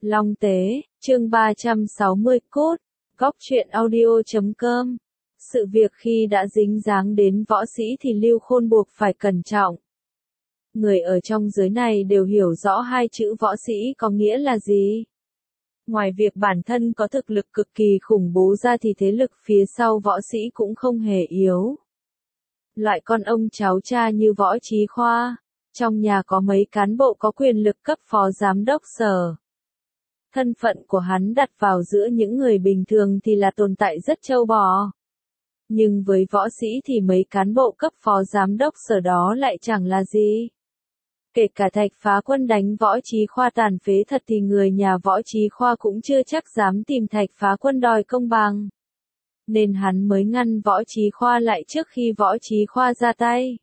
Long Tế, chương 360 cốt, góc truyện audio.com. Sự việc khi đã dính dáng đến võ sĩ thì Lưu Khôn buộc phải cẩn trọng. Người ở trong giới này đều hiểu rõ hai chữ võ sĩ có nghĩa là gì. Ngoài việc bản thân có thực lực cực kỳ khủng bố ra thì thế lực phía sau võ sĩ cũng không hề yếu. Loại con ông cháu cha như Võ Chí Khoa, trong nhà có mấy cán bộ có quyền lực cấp phó giám đốc sở. Thân phận của hắn đặt vào giữa những người bình thường thì là tồn tại rất trâu bò. Nhưng với võ sĩ thì mấy cán bộ cấp phó giám đốc sở đó lại chẳng là gì. Kể cả Thạch Phá Quân đánh Võ Chí Khoa tàn phế thật thì người nhà Võ Chí Khoa cũng chưa chắc dám tìm Thạch Phá Quân đòi công bằng. Nên hắn mới ngăn Võ Chí Khoa lại trước khi Võ Chí Khoa ra tay.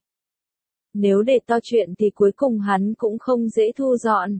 Nếu để to chuyện thì cuối cùng hắn cũng không dễ thu dọn.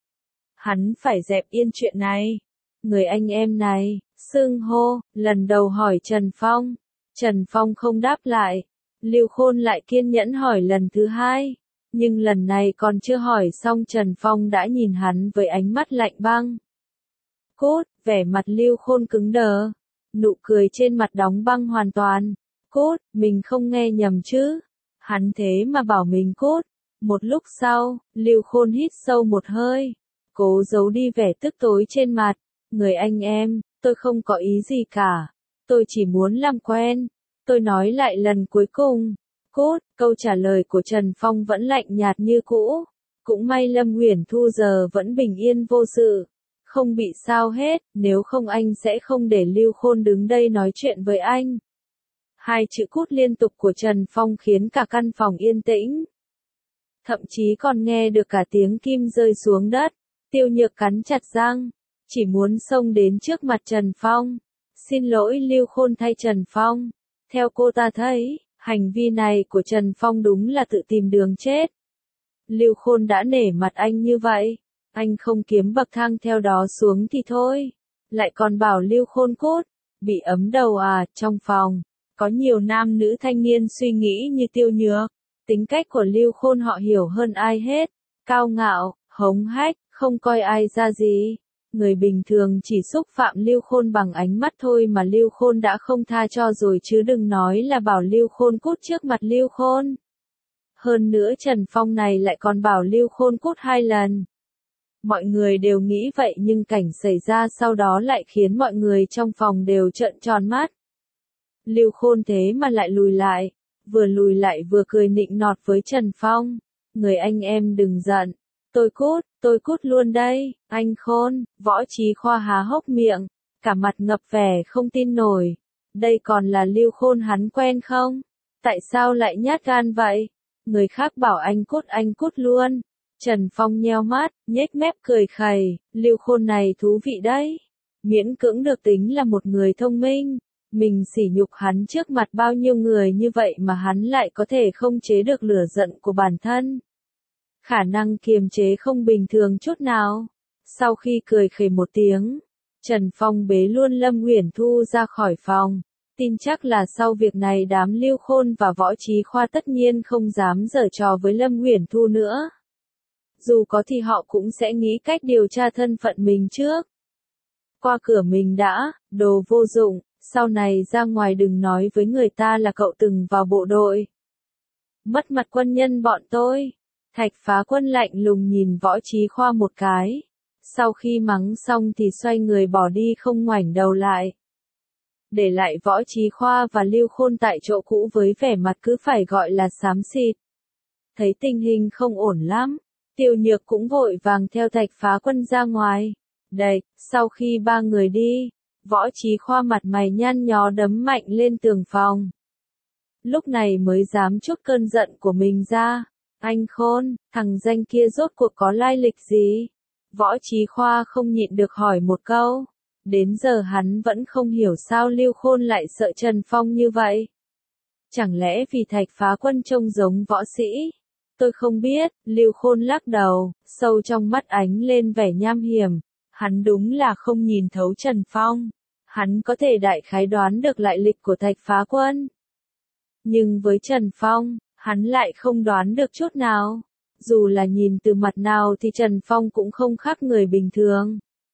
Hắn phải dẹp yên chuyện này. Người anh em này, xưng hô, lần đầu hỏi Trần Phong. Trần Phong không đáp lại. Lưu Khôn lại kiên nhẫn hỏi lần thứ hai. Nhưng lần này còn chưa hỏi xong Trần Phong đã nhìn hắn với ánh mắt lạnh băng. Cốt, vẻ mặt Lưu Khôn cứng đờ. Nụ cười trên mặt đóng băng hoàn toàn. Cốt, mình không nghe nhầm chứ. Hắn thế mà bảo mình cốt. Một lúc sau, Lưu Khôn hít sâu một hơi. Cố giấu đi vẻ tức tối trên mặt. Người anh em, tôi không có ý gì cả. Tôi chỉ muốn làm quen. Tôi nói lại lần cuối cùng. Cốt, câu trả lời của Trần Phong vẫn lạnh nhạt như cũ. Cũng may Lâm Uyển Thu giờ vẫn bình yên vô sự. Không bị sao hết, nếu không anh sẽ không để Lưu Khôn đứng đây nói chuyện với anh. Hai chữ cút liên tục của Trần Phong khiến cả căn phòng yên tĩnh. Thậm chí còn nghe được cả tiếng kim rơi xuống đất. Tiêu Nhược cắn chặt răng, chỉ muốn xông đến trước mặt Trần Phong. Xin lỗi Lưu Khôn thay Trần Phong. Theo cô ta thấy, hành vi này của Trần Phong đúng là tự tìm đường chết. Lưu Khôn đã nể mặt anh như vậy. Anh không kiếm bậc thang theo đó xuống thì thôi. Lại còn bảo Lưu Khôn cốt. Bị ấm đầu à, trong phòng. Có nhiều nam nữ thanh niên suy nghĩ như Tiêu Nhược. Tính cách của Lưu Khôn họ hiểu hơn ai hết. Cao ngạo, hống hách, không coi ai ra gì. Người bình thường chỉ xúc phạm Lưu Khôn bằng ánh mắt thôi mà Lưu Khôn đã không tha cho rồi chứ đừng nói là bảo Lưu Khôn cút trước mặt Lưu Khôn. Hơn nữa Trần Phong này lại còn bảo Lưu Khôn cút 2 lần. Mọi người đều nghĩ vậy nhưng cảnh xảy ra sau đó lại khiến mọi người trong phòng đều trợn tròn mắt. Lưu Khôn thế mà lại lùi lại, vừa lùi lại vừa cười nịnh nọt với Trần Phong. Người anh em đừng giận, tôi cút luôn đây, anh Khôn. Võ Chí Khoa há hốc miệng, cả mặt ngập vẻ không tin nổi. Đây còn là Lưu Khôn hắn quen không? Tại sao lại nhát gan vậy? Người khác bảo anh cút luôn. Trần Phong nheo mắt, nhếch mép cười khẩy, Lưu Khôn này thú vị đấy. Miễn cưỡng được tính là một người thông minh. Mình sỉ nhục hắn trước mặt bao nhiêu người như vậy mà hắn lại có thể không chế được lửa giận của bản thân. Khả năng kiềm chế không bình thường chút nào. Sau khi cười khẩy một tiếng, Trần Phong bế luôn Lâm Uyển Thu ra khỏi phòng. Tin chắc là sau việc này đám Lưu Khôn và Võ Chí Khoa tất nhiên không dám giở trò với Lâm Uyển Thu nữa. Dù có thì họ cũng sẽ nghĩ cách điều tra thân phận mình trước. Qua cửa mình đã, đồ vô dụng, sau này ra ngoài đừng nói với người ta là cậu từng vào bộ đội. Mất mặt quân nhân bọn tôi. Thạch Phá Quân lạnh lùng nhìn Võ Chí Khoa một cái. Sau khi mắng xong thì xoay người bỏ đi không ngoảnh đầu lại. Để lại Võ Chí Khoa và Lưu Khôn tại chỗ cũ với vẻ mặt cứ phải gọi là xám xịt. Thấy tình hình không ổn lắm, Tiêu Nhược cũng vội vàng theo Thạch Phá Quân ra ngoài. Đây, sau khi ba người đi, Võ Chí Khoa mặt mày nhăn nhó đấm mạnh lên tường phòng. Lúc này mới dám trút cơn giận của mình ra. Anh Khôn, thằng danh kia rốt cuộc có lai lịch gì? Võ Chí Khoa không nhịn được hỏi một câu. Đến giờ hắn vẫn không hiểu sao Lưu Khôn lại sợ Trần Phong như vậy. Chẳng lẽ vì Thạch Phá Quân trông giống võ sĩ? Tôi không biết, Lưu Khôn lắc đầu, sâu trong mắt ánh lên vẻ nham hiểm. Hắn đúng là không nhìn thấu Trần Phong. Hắn có thể đại khái đoán được lại lịch của Thạch Phá Quân. Nhưng với Trần Phong, hắn lại không đoán được chút nào. Dù là nhìn từ mặt nào thì Trần Phong cũng không khác người bình thường.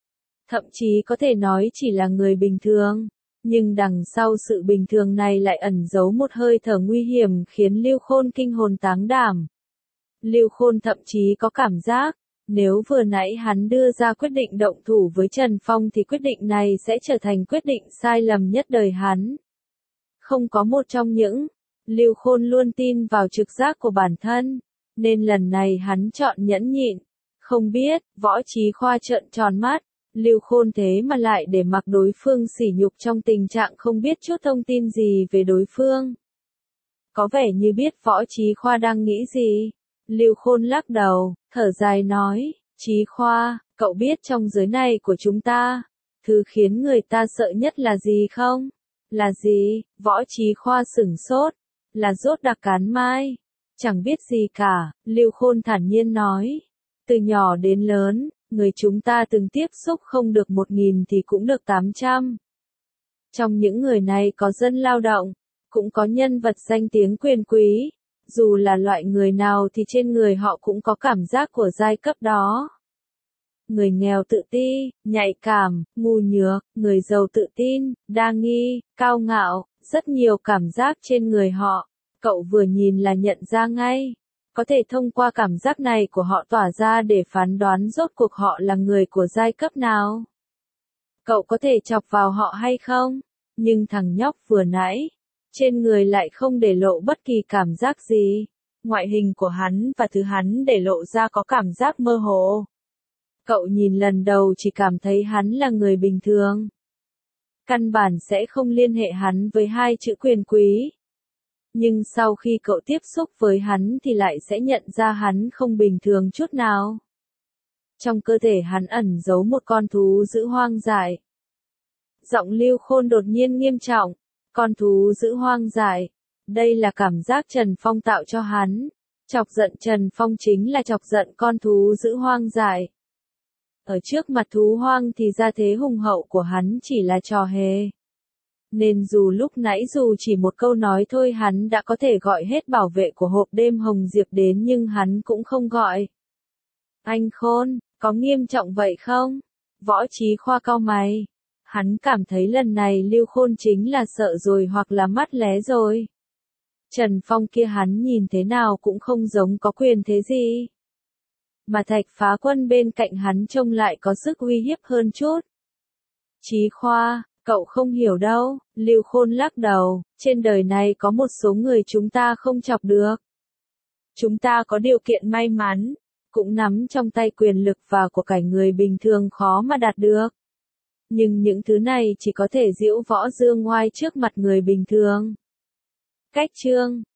thậm chí có thể nói chỉ là người bình thường. Nhưng đằng sau sự bình thường này lại ẩn giấu một hơi thở nguy hiểm khiến Lưu Khôn kinh hồn táng đảm. Lưu Khôn thậm chí có cảm giác, nếu vừa nãy hắn đưa ra quyết định động thủ với Trần Phong thì quyết định này sẽ trở thành quyết định sai lầm nhất đời hắn. Không có một trong những, Lưu Khôn luôn tin vào trực giác của bản thân, nên lần này hắn chọn nhẫn nhịn. Không biết, Võ Chí Khoa trợn tròn mắt, Lưu Khôn thế mà lại để mặc đối phương sỉ nhục trong tình trạng không biết chút thông tin gì về đối phương. Có vẻ như biết Võ Chí Khoa đang nghĩ gì. Lưu Khôn lắc đầu, thở dài nói, Chí Khoa, cậu biết trong giới này của chúng ta, thứ khiến người ta sợ nhất là gì không? Là gì? Võ Chí Khoa sửng sốt, là rốt đặc cán mai. Chẳng biết gì cả, Lưu Khôn thản nhiên nói. Từ nhỏ đến lớn, người chúng ta từng tiếp xúc không được 1.000 thì cũng được 800. Trong những người này có dân lao động, cũng có nhân vật danh tiếng quyền quý. Dù là loại người nào thì trên người họ cũng có cảm giác của giai cấp đó. Người nghèo tự ti, nhạy cảm, ngu nhược, người giàu tự tin, đa nghi, cao ngạo, rất nhiều cảm giác trên người họ. Cậu vừa nhìn là nhận ra ngay. Có thể thông qua cảm giác này của họ tỏa ra để phán đoán rốt cuộc họ là người của giai cấp nào. Cậu có thể chọc vào họ hay không? Nhưng thằng nhóc vừa nãy, trên người lại không để lộ bất kỳ cảm giác gì. Ngoại hình của hắn và thứ hắn để lộ ra có cảm giác mơ hồ. Cậu nhìn lần đầu chỉ cảm thấy hắn là người bình thường. Căn bản sẽ không liên hệ hắn với hai chữ quyền quý. Nhưng sau khi cậu tiếp xúc với hắn thì lại sẽ nhận ra hắn không bình thường chút nào. Trong cơ thể hắn ẩn giấu một con thú dữ hoang dại. Giọng Lưu Khôn đột nhiên nghiêm trọng. Con thú dữ hoang dại. Đây là cảm giác Trần Phong tạo cho hắn. Chọc giận Trần Phong chính là chọc giận con thú dữ hoang dại. Ở trước mặt thú hoang thì gia thế hùng hậu của hắn chỉ là trò hề. Nên dù lúc nãy dù chỉ một câu nói thôi hắn đã có thể gọi hết bảo vệ của hộp đêm Hồng Diệp đến nhưng hắn cũng không gọi. Anh Khôn, có nghiêm trọng vậy không? Võ Chí Khoa cau mày. Hắn cảm thấy lần này Lưu Khôn chính là sợ rồi hoặc là mắt lé rồi. Trần Phong kia hắn nhìn thế nào cũng không giống có quyền thế gì. Mà Thạch Phá Quân bên cạnh hắn trông lại có sức uy hiếp hơn chút. Chí Khoa, cậu không hiểu đâu, Lưu Khôn lắc đầu, trên đời này có một số người chúng ta không chọc được. Chúng ta có điều kiện may mắn, cũng nắm trong tay quyền lực và của cải người bình thường khó mà đạt được. Nhưng những thứ này chỉ có thể giễu võ dương ngoai trước mặt người bình thường. Cách chương